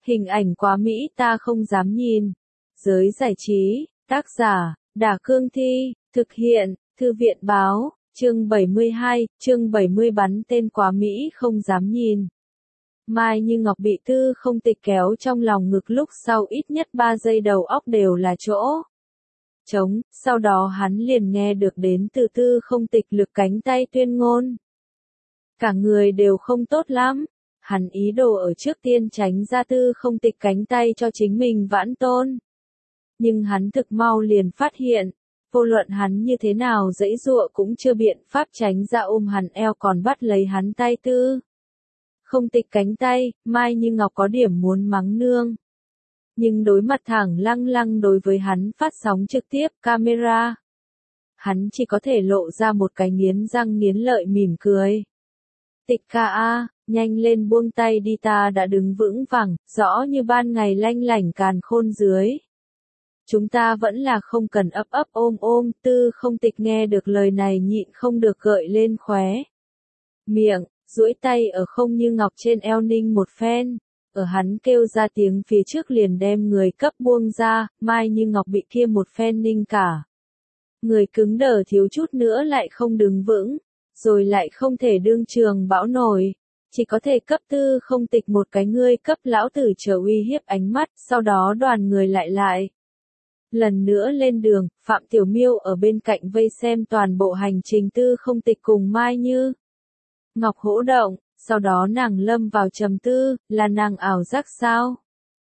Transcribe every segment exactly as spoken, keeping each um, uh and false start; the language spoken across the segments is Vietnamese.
Hình ảnh quá mỹ ta không dám nhìn. Giới giải trí, tác giả, Đả Cương Thi, thực hiện, Thư viện Báo, chương bảy mươi hai, chương bảy mươi bắn tên quá mỹ không dám nhìn. Mai Như Ngọc bị Tư Không Tịch kéo trong lòng ngực lúc sau ít nhất ba giây đầu óc đều là chỗ trống, sau đó hắn liền nghe được đến từ Tư Không Tịch lực cánh tay tuyên ngôn. Cả người đều không tốt lắm, hắn ý đồ ở trước tiên tránh ra Tư Không Tịch cánh tay cho chính mình vãn tôn. Nhưng hắn thực mau liền phát hiện, vô luận hắn như thế nào giãy giụa cũng chưa biện pháp tránh ra ôm hắn eo còn bắt lấy hắn tay Tư Không Tịch cánh tay, Mai Như Ngọc có điểm muốn mắng nương. Nhưng đối mặt thẳng lăng lăng đối với hắn phát sóng trực tiếp camera, hắn chỉ có thể lộ ra một cái nghiến răng nghiến lợi mỉm cười. Tịch ca a, nhanh lên buông tay đi, ta đã đứng vững vàng, rõ như ban ngày lanh lảnh càn khôn dưới. Chúng ta vẫn là không cần ấp ấp ôm ôm. Tư Không Tịch nghe được lời này nhịn không được gợi lên khóe miệng, duỗi tay ở Không Như Ngọc trên eo ninh một phen. Ở hắn kêu ra tiếng phía trước liền đem người cấp buông ra, Mai Như Ngọc bị kia một phen ninh cả. Người cứng đờ thiếu chút nữa lại không đứng vững, rồi lại không thể đương trường bão nổi. Chỉ có thể cấp Tư Không Tịch một cái ngươi cấp lão tử chờ uy hiếp ánh mắt, sau đó đoàn người lại lại. Lần nữa lên đường, Phạm Tiểu Miêu ở bên cạnh vây xem toàn bộ hành trình Tư Không Tịch cùng Mai Như Ngọc hỗ động, sau đó nàng lâm vào trầm tư, là nàng ảo giác sao?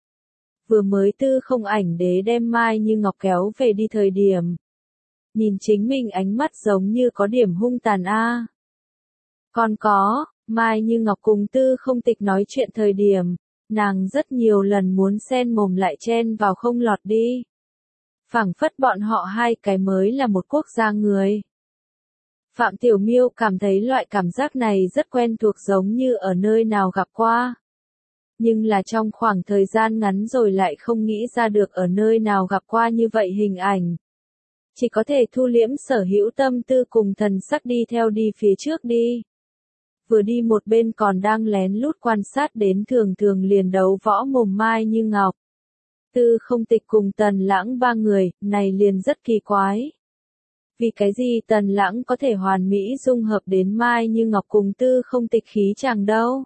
Vừa mới Tư Không Ảnh Đế đem Mai Như Ngọc kéo về đi thời điểm. Nhìn chính mình ánh mắt giống như có điểm hung tàn a. Còn có, Mai Như Ngọc cùng Tư Không Tịch nói chuyện thời điểm, nàng rất nhiều lần muốn xen mồm lại chen vào không lọt đi. Phảng phất bọn họ hai cái mới là một quốc gia người. Phạm Tiểu Miêu cảm thấy loại cảm giác này rất quen thuộc giống như ở nơi nào gặp qua. Nhưng là trong khoảng thời gian ngắn rồi lại không nghĩ ra được ở nơi nào gặp qua như vậy hình ảnh. Chỉ có thể thu liễm sở hữu tâm tư cùng thần sắc đi theo đi phía trước đi. Vừa đi một bên còn đang lén lút quan sát đến thường thường liền đấu võ mồm Mai Như Ngọc. Tư Không Tịch cùng Tần Lãng ba người, này liền rất kỳ quái. Vì cái gì Tần Lãng có thể hoàn mỹ dung hợp đến Mai Như Ngọc cùng Tư Không Tịch khí chàng đâu.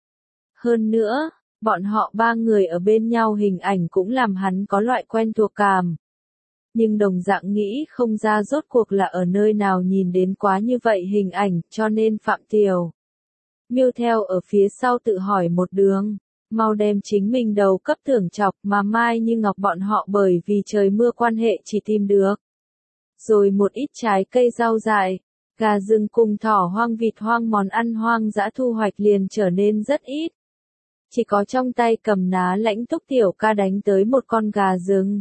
Hơn nữa, bọn họ ba người ở bên nhau hình ảnh cũng làm hắn có loại quen thuộc cảm. Nhưng đồng dạng nghĩ không ra rốt cuộc là ở nơi nào nhìn đến quá như vậy hình ảnh, cho nên Phạm Tiểu Miêu theo ở phía sau tự hỏi một đường. Mau đem chính mình đầu cấp thưởng chọc mà Mai Như Ngọc bọn họ bởi vì trời mưa quan hệ chỉ tìm được. Rồi một ít trái cây rau dại, gà rừng cùng thỏ hoang vịt hoang món ăn hoang dã thu hoạch liền trở nên rất ít. Chỉ có trong tay cầm ná lãnh túc tiểu ca đánh tới một con gà rừng.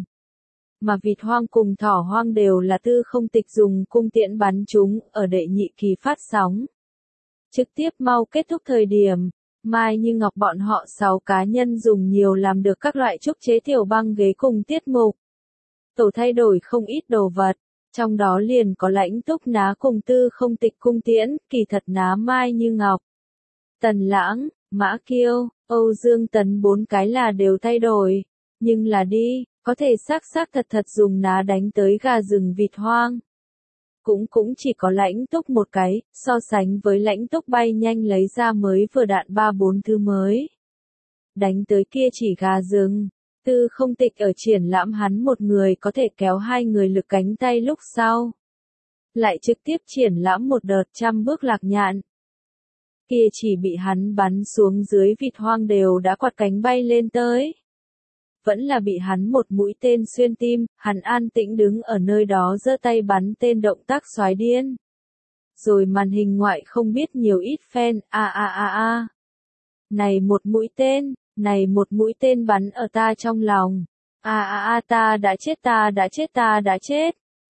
Mà vịt hoang cùng thỏ hoang đều là Tư Không Tịch dùng cung tiễn bắn chúng ở đệ nhị kỳ phát sóng. Trực tiếp mau kết thúc thời điểm. Mai Như Ngọc bọn họ sáu cá nhân dùng nhiều làm được các loại trúc chế tiểu băng ghế cùng tiết mục. Tổ thay đổi không ít đồ vật, trong đó liền có lãnh túc ná cùng Tư Không Tịch cung tiễn, kỳ thật ná Mai Như Ngọc. Tần Lãng, Mã Kiêu, Âu Dương Tấn bốn cái là đều thay đổi, nhưng là đi, có thể xác xác thật thật dùng ná đánh tới gà rừng vịt hoang. Cũng cũng chỉ có lãnh túc một cái, so sánh với lãnh túc bay nhanh lấy ra mới vừa đạn ba bốn thứ mới. Đánh tới kia chỉ gà rừng, Tư Không Tịch ở triển lãm hắn một người có thể kéo hai người lực cánh tay lúc sau. Lại trực tiếp triển lãm một đợt trăm bước lạc nhạn. Kia chỉ bị hắn bắn xuống dưới vịt hoang đều đã quạt cánh bay lên tới. Vẫn là bị hắn một mũi tên xuyên tim, hắn an tĩnh đứng ở nơi đó giơ tay bắn tên động tác xoái điên. Rồi màn hình ngoại không biết nhiều ít fan, a a a a. Này một mũi tên, này một mũi tên bắn ở ta trong lòng. A a a ta đã chết ta đã chết ta đã chết.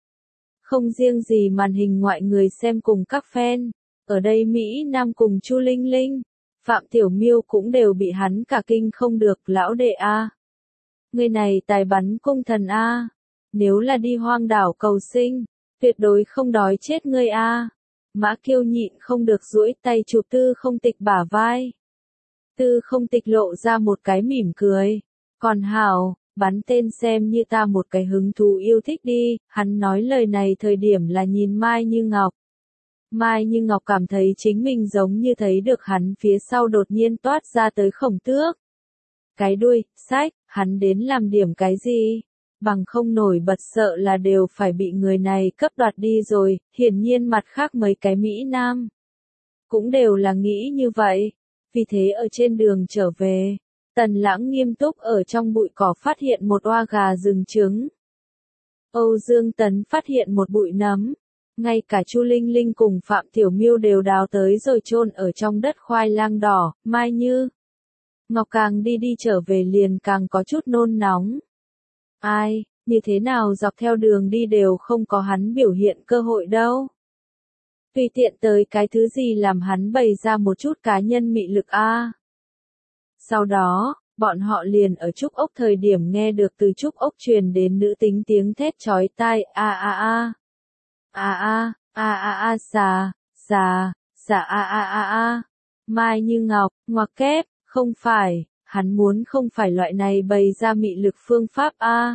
Không riêng gì màn hình ngoại người xem cùng các fan, ở đây Mỹ Nam cùng Chu Linh Linh, Phạm Tiểu Miêu cũng đều bị hắn cả kinh không được, lão đệ a. Người này tài bắn cung thần a, nếu là đi hoang đảo cầu sinh, tuyệt đối không đói chết ngươi a. Mã Kiêu nhịn không được duỗi tay chụp Tư Không Tịch bả vai. Tư không tịch lộ ra một cái mỉm cười. Còn hảo, bắn tên xem như ta một cái hứng thú yêu thích đi, hắn nói lời này thời điểm là nhìn Mai Như Ngọc. Mai Như Ngọc cảm thấy chính mình giống như thấy được hắn phía sau đột nhiên toát ra tới Khổng Tước. Cái đuôi, sách, hắn đến làm điểm cái gì? Bằng không nổi bật sợ là đều phải bị người này cấp đoạt đi rồi, hiển nhiên mặt khác mấy cái Mỹ Nam. Cũng đều là nghĩ như vậy. Vì thế ở trên đường trở về, Tần Lãng nghiêm túc ở trong bụi cỏ phát hiện một oa gà rừng trứng. Âu Dương Tấn phát hiện một bụi nấm. Ngay cả Chu Linh Linh cùng Phạm Tiểu Miêu đều đào tới rồi chôn ở trong đất khoai lang đỏ, Mai Như Ngọc càng đi đi trở về liền càng có chút nôn nóng. Ai, như thế nào dọc theo đường đi đều không có hắn biểu hiện cơ hội đâu. Tùy tiện tới cái thứ gì làm hắn bày ra một chút cá nhân mị lực a. Sau đó, bọn họ liền ở Trúc Ốc thời điểm nghe được từ Trúc Ốc truyền đến nữ tính tiếng thét chói tai a a a. A a, a a a xà, xà, xà a a a a. Mai Như Ngọc, ngoặc kép, không phải, hắn muốn không phải loại này bày ra mị lực phương pháp a.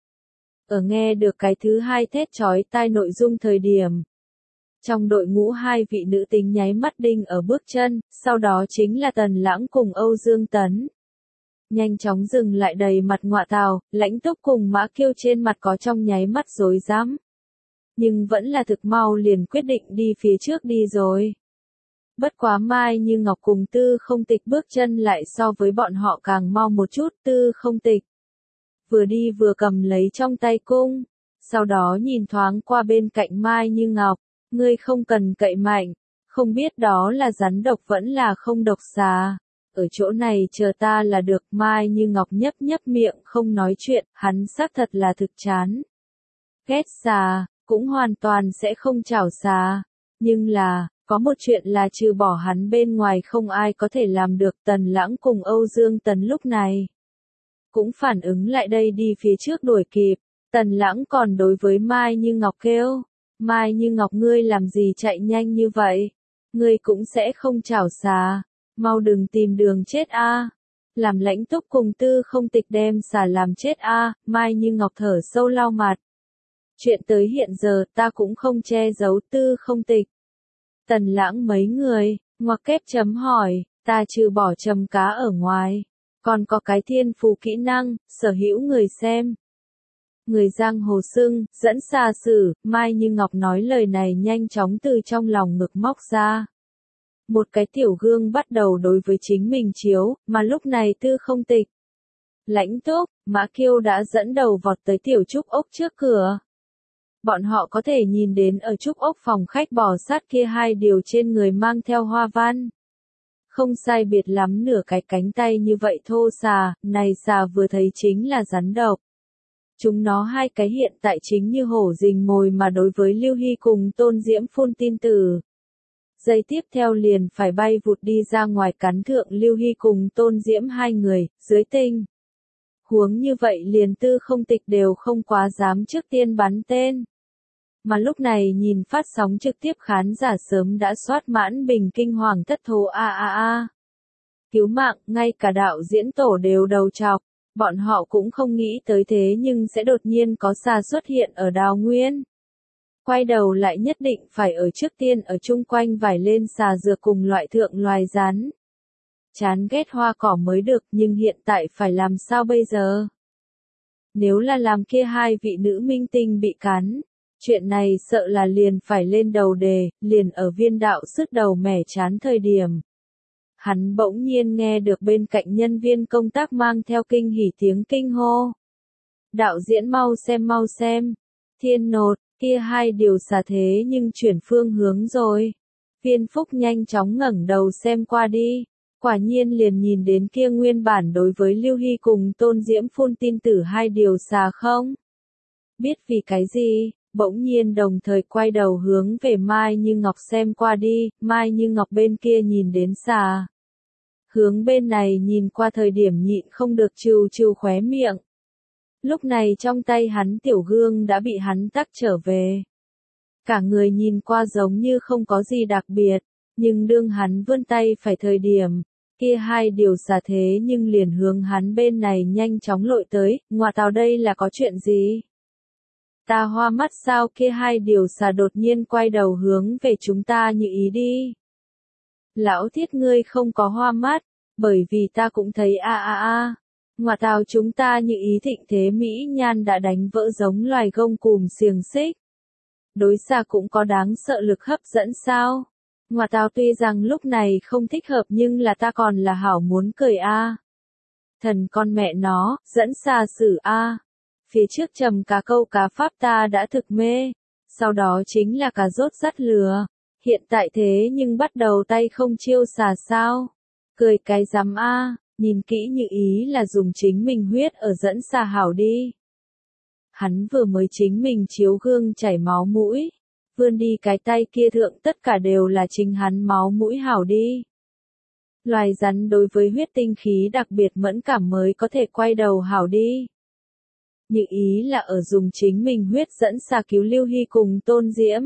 Ở nghe được cái thứ hai thét chói tai nội dung thời điểm. Trong đội ngũ hai vị nữ tính nháy mắt đinh ở bước chân, sau đó chính là Tần Lãng cùng Âu Dương Tấn. Nhanh chóng dừng lại đầy mặt ngọa tào, Lãnh Túc cùng Mã Kiêu trên mặt có trong nháy mắt rối rắm. Nhưng vẫn là thực mau liền quyết định đi phía trước đi rồi. Bất quá Mai Như Ngọc cùng Tư Không Tịch bước chân lại so với bọn họ càng mau một chút. Tư Không Tịch vừa đi vừa cầm lấy trong tay cung, sau đó nhìn thoáng qua bên cạnh Mai Như Ngọc, ngươi không cần cậy mạnh, không biết đó là rắn độc vẫn là không độc xà. Ở chỗ này chờ ta là được. Mai Như Ngọc nhấp nhấp miệng không nói chuyện, hắn xác thật là thực chán. Ghét xà, cũng hoàn toàn sẽ không chảo xà. Nhưng là, có một chuyện là trừ bỏ hắn bên ngoài không ai có thể làm được. Tần Lãng cùng Âu Dương Tấn lúc này cũng phản ứng lại đây đi phía trước đuổi kịp. Tần Lãng còn đối với Mai Như Ngọc kêu, Mai Như Ngọc ngươi làm gì chạy nhanh như vậy? Ngươi cũng sẽ không chảo xà, mau đừng tìm đường chết a. Làm Lãnh Túc cùng Tư Không Tịch đem xà làm chết a. Mai Như Ngọc thở sâu lau mặt. Chuyện tới hiện giờ ta cũng không che giấu. Tư Không Tịch, Tần Lãng mấy người, ngoặc kép chấm hỏi, ta trừ bỏ trầm cá ở ngoài, còn có cái thiên phú kỹ năng, sở hữu người xem. Người giang hồ xưng, dẫn xà sử. Mai Như Ngọc nói lời này nhanh chóng từ trong lòng ngực móc ra. Một cái tiểu gương bắt đầu đối với chính mình chiếu, mà lúc này Tư Không Tịch, Lãnh Túc, Mã Kiêu đã dẫn đầu vọt tới tiểu Trúc Ốc trước cửa. Bọn họ có thể nhìn đến ở Trúc Ốc phòng khách bò sát kia hai điều trên người mang theo hoa văn. Không sai biệt lắm nửa cái cánh tay như vậy thô xà, này xà vừa thấy chính là rắn độc. Chúng nó hai cái hiện tại chính như hổ rình mồi mà đối với Lưu Hy cùng Tôn Diễm phun tin tử. Giây tiếp theo liền phải bay vụt đi ra ngoài cắn thượng Lưu Hy cùng Tôn Diễm hai người, dưới tinh. Huống như vậy liền Tư Không Tịch đều không quá dám trước tiên bắn tên. Mà lúc này nhìn phát sóng trực tiếp khán giả sớm đã soát mãn bình kinh hoàng thất thố a a a. Cứu mạng, ngay cả đạo diễn tổ đều đầu chọc. Bọn họ cũng không nghĩ tới thế nhưng sẽ đột nhiên có xà xuất hiện ở Đào Nguyên. Quay đầu lại nhất định phải ở trước tiên ở chung quanh vải lên xà dược cùng loại thượng loài rắn. Chán ghét hoa cỏ mới được nhưng hiện tại phải làm sao bây giờ? Nếu là làm kia hai vị nữ minh tinh bị cắn, chuyện này sợ là liền phải lên đầu đề, liền ở viên đạo sứt đầu mẻ chán thời điểm. Hắn bỗng nhiên nghe được bên cạnh nhân viên công tác mang theo kinh hỉ tiếng kinh hô. Đạo diễn mau xem mau xem. Thiên nột, kia hai điều xà thế nhưng chuyển phương hướng rồi. Viên Phúc nhanh chóng ngẩng đầu xem qua đi. Quả nhiên liền nhìn đến kia nguyên bản đối với Lưu Hy cùng Tôn Diễm phun tin tử hai điều xà không? Biết vì cái gì? Bỗng nhiên đồng thời quay đầu hướng về Mai Như Ngọc xem qua đi. Mai Như Ngọc bên kia nhìn đến xà. Hướng bên này nhìn qua thời điểm nhịn không được trừ trừ khóe miệng. Lúc này trong tay hắn tiểu gương đã bị hắn tắc trở về. Cả người nhìn qua giống như không có gì đặc biệt, nhưng đương hắn vươn tay phải thời điểm, Kia hai điều xà thế nhưng liền hướng hắn bên này nhanh chóng lội tới, ngoa tào đây là có chuyện gì? Ta hoa mắt sao? Kia hai điều xà đột nhiên quay đầu hướng về chúng ta như ý đi. Lão thiết ngươi không có hoa mắt, bởi vì ta cũng thấy a a a. Ngoa tào chúng ta như ý thịnh thế mỹ nhan đã đánh vỡ giống loài gông cùm xiềng xích. Đối xà cũng có đáng sợ lực hấp dẫn sao? Ngoa tào tuy rằng lúc này không thích hợp nhưng là ta còn là hảo muốn cười a. Thần con mẹ nó, dẫn xà xử a. Phía trước trầm cá câu cá pháp ta đã thực mê, sau đó chính là cá rốt dắt lừa, hiện tại thế nhưng bắt đầu tay không chiêu xà sao? Cười cái rắm a, nhìn kỹ như ý là dùng chính mình huyết ở dẫn xà hảo đi. Hắn vừa mới chính mình chiếu gương chảy máu mũi, vươn đi cái tay kia thượng tất cả đều là chính hắn máu mũi hảo đi. Loài rắn đối với huyết tinh khí đặc biệt mẫn cảm mới có thể quay đầu hảo đi. Như ý là ở dùng chính mình huyết dẫn xà cứu Lưu Hy cùng Tôn Diễm.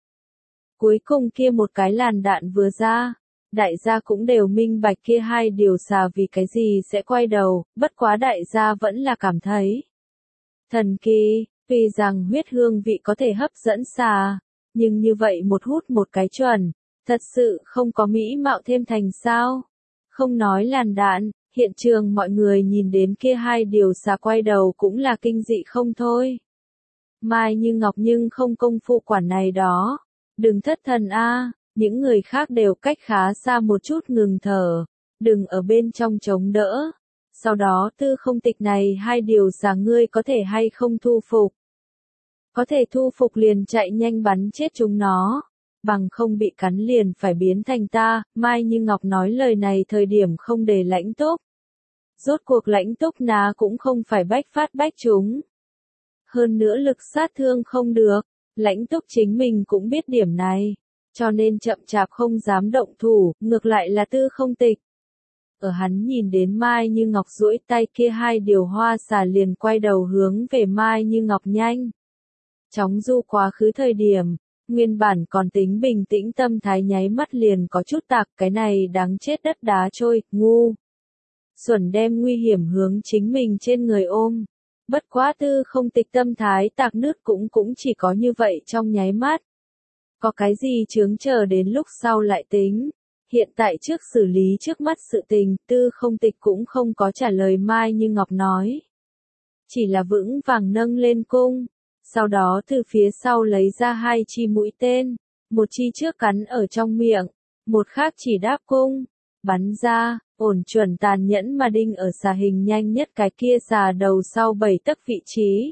Cuối cùng kia một cái làn đạn vừa ra, đại gia cũng đều minh bạch kia hai điều xà vì cái gì sẽ quay đầu, bất quá đại gia vẫn là cảm thấy thần kỳ, vì rằng huyết hương vị có thể hấp dẫn xà, nhưng như vậy một hút một cái chuẩn, thật sự không có mỹ mạo thêm thành sao. Không nói làn đạn, hiện trường mọi người nhìn đến kia hai điều xà quay đầu cũng là kinh dị không thôi. Mai Như Ngọc nhưng không công phu quản này đó. Đừng thất thần a, những người khác đều cách khá xa một chút ngừng thở, đừng ở bên trong chống đỡ. Sau đó tư không tịch này hai điều xà ngươi có thể hay không thu phục. Có thể thu phục liền chạy nhanh bắn chết chúng nó, bằng không bị cắn liền phải biến thành ta. Mai Như Ngọc nói lời này thời điểm không để Lãnh Túc. Rốt cuộc Lãnh Túc ná cũng không phải bách phát bách chúng. Hơn nữa lực sát thương không được, Lãnh Túc chính mình cũng biết điểm này, cho nên chậm chạp không dám động thủ, ngược lại là tư không tịch. Ở hắn nhìn đến Mai Như Ngọc duỗi tay kia hai điều hoa xà liền quay đầu hướng về Mai Như Ngọc nhanh. Chóng du quá khứ thời điểm, nguyên bản còn tính bình tĩnh tâm thái nháy mắt liền có chút tạc, cái này đáng chết đất đá trôi, ngu. Xuẩn đem nguy hiểm hướng chính mình trên người ôm. Bất quá tư không tịch tâm thái tạc nứt cũng cũng chỉ có như vậy trong nháy mắt. Có cái gì chướng chờ đến lúc sau lại tính. Hiện tại trước xử lý trước mắt sự tình, tư không tịch cũng không có trả lời Mai Như Ngọc nói. Chỉ là vững vàng nâng lên cung. Sau đó từ phía sau lấy ra hai chi mũi tên. Một chi trước cắn ở trong miệng. Một khác chỉ đáp cung. Bắn ra, ổn chuẩn tàn nhẫn mà đinh ở xà hình nhanh nhất cái kia xà đầu sau bảy tấc vị trí.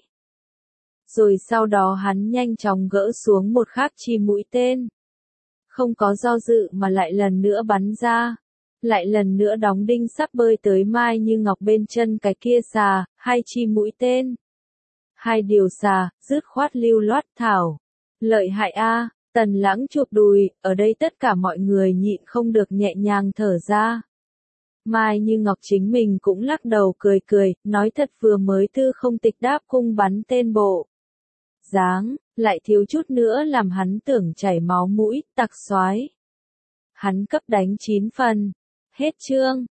Rồi sau đó hắn nhanh chóng gỡ xuống một khác chi mũi tên. Không có do dự mà lại lần nữa bắn ra. Lại lần nữa đóng đinh sắp bơi tới Mai Như Ngọc bên chân cái kia xà, hai chi mũi tên. Hai điều xà, dứt khoát lưu loát thảo. Lợi hại a. Tần Lãng chụp đùi, ở đây tất cả mọi người nhịn không được nhẹ nhàng thở ra. Mai Như Ngọc chính mình cũng lắc đầu cười cười, nói thật vừa mới tư không tịch đáp cung bắn tên bộ. Dáng, lại thiếu chút nữa làm hắn tưởng chảy máu mũi, tặc xoái. Hắn cấp đánh chín phần. Hết chương.